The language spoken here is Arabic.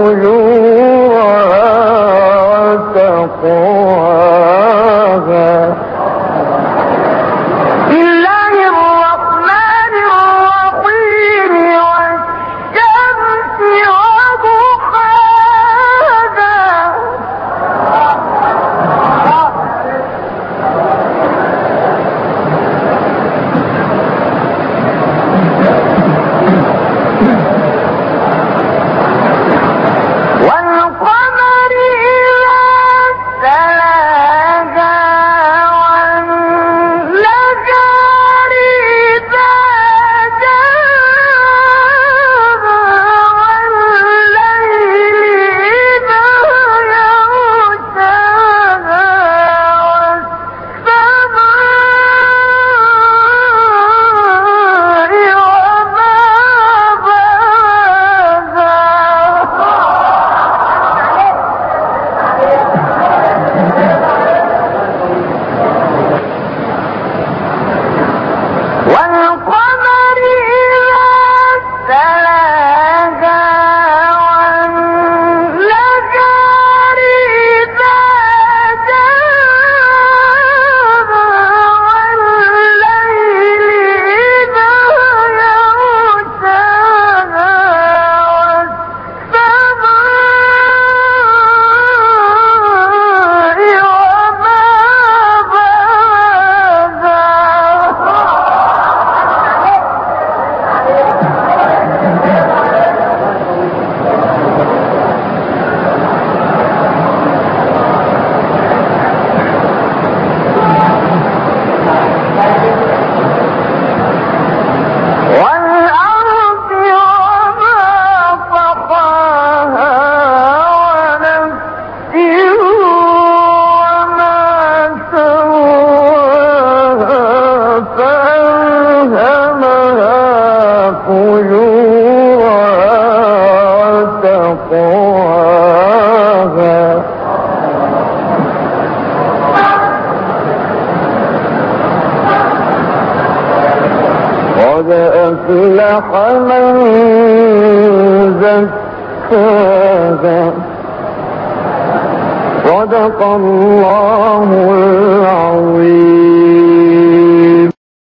فجورها وتقواها. بسم الله الرحمن الرحيم والشمس وضحاها والقمر إذا تلاها والنهار إذا جلاها والليل إذا يغشاها والسماء وما والقمر إذا تلاها والنهار إذا جلاها والليل إذا يغشاها والسماء وما والأرض وما طحاها ونفس وما سواها فألهمها فجورها وتقواها. قد أفلح من زكاها. صدق الله العظيم.